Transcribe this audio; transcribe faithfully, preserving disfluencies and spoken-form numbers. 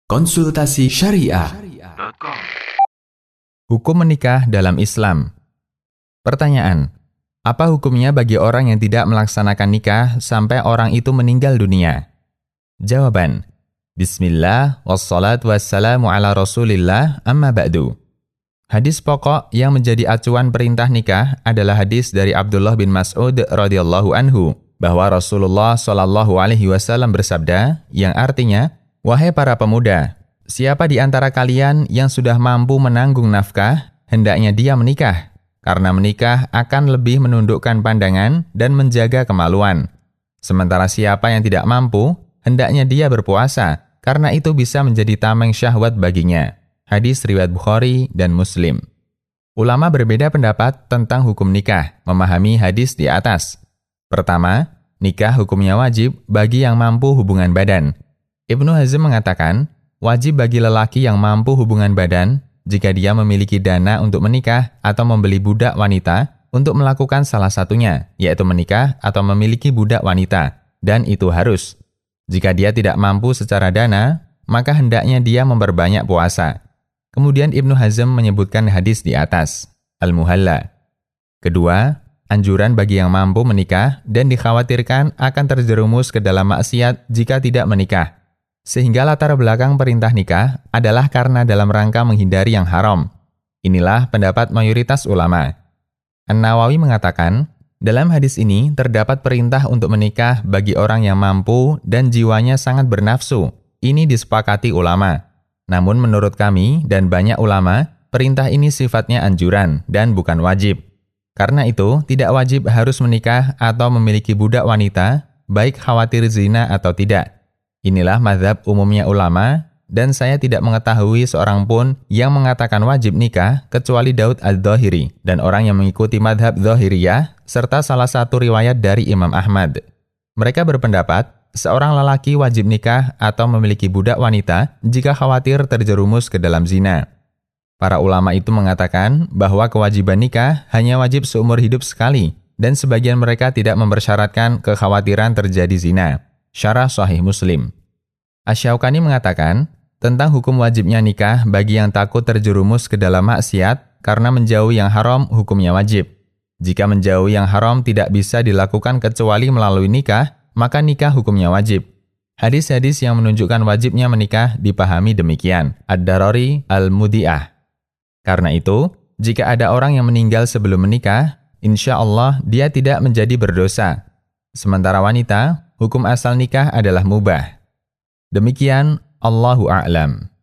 Konsultasi Syariah. Hukum menikah dalam Islam. Pertanyaan: apa hukumnya bagi orang yang tidak melaksanakan nikah sampai orang itu meninggal dunia? Jawaban: Bismillah, wassalatu wassalamu ala rasulillah, amma ba'du. Hadis pokok yang menjadi acuan perintah nikah adalah hadis dari Abdullah bin Mas'ud radhiyallahu anhu, bahwa Rasulullah shallallahu alaihi wasallam bersabda, yang artinya, wahai para pemuda, siapa di antara kalian yang sudah mampu menanggung nafkah, hendaknya dia menikah, karena menikah akan lebih menundukkan pandangan dan menjaga kemaluan. Sementara siapa yang tidak mampu, hendaknya dia berpuasa, karena itu bisa menjadi tameng syahwat baginya. Hadis riwayat Bukhari dan Muslim. Ulama berbeda pendapat tentang hukum nikah, memahami hadis di atas. Pertama, nikah hukumnya wajib bagi yang mampu hubungan badan. Ibnu Hazm mengatakan, wajib bagi lelaki yang mampu hubungan badan jika dia memiliki dana untuk menikah atau membeli budak wanita untuk melakukan salah satunya, yaitu menikah atau memiliki budak wanita, dan itu harus. Jika dia tidak mampu secara dana, maka hendaknya dia memperbanyak puasa. Kemudian Ibnu Hazm menyebutkan hadis di atas, Al-Muhalla. Kedua, anjuran bagi yang mampu menikah dan dikhawatirkan akan terjerumus ke dalam maksiat jika tidak menikah. Sehingga latar belakang perintah nikah adalah karena dalam rangka menghindari yang haram. Inilah pendapat mayoritas ulama. An-Nawawi mengatakan, dalam hadis ini terdapat perintah untuk menikah bagi orang yang mampu dan jiwanya sangat bernafsu. Ini disepakati ulama. Namun menurut kami dan banyak ulama, perintah ini sifatnya anjuran dan bukan wajib. Karena itu, tidak wajib harus menikah atau memiliki budak wanita, baik khawatir zina atau tidak. Inilah mazhab umumnya ulama, dan saya tidak mengetahui seorang pun yang mengatakan wajib nikah kecuali Daud al-Dhahiri dan orang yang mengikuti mazhab Dhahiriyah, serta salah satu riwayat dari Imam Ahmad. Mereka berpendapat, seorang lelaki wajib nikah atau memiliki budak wanita jika khawatir terjerumus ke dalam zina. Para ulama itu mengatakan bahwa kewajiban nikah hanya wajib seumur hidup sekali, dan sebagian mereka tidak mempersyaratkan kekhawatiran terjadi zina. Syarah Sahih Muslim. Asy-Syaukani mengatakan, tentang hukum wajibnya nikah bagi yang takut terjerumus ke dalam maksiat karena menjauhi yang haram hukumnya wajib. Jika menjauhi yang haram tidak bisa dilakukan kecuali melalui nikah, maka nikah hukumnya wajib. Hadis-hadis yang menunjukkan wajibnya menikah dipahami demikian. Ad-Darari Al-Mudi'ah. Karena itu, jika ada orang yang meninggal sebelum menikah, insya Allah dia tidak menjadi berdosa. Sementara wanita, hukum asal nikah adalah mubah. Demikian, Allahu a'lam.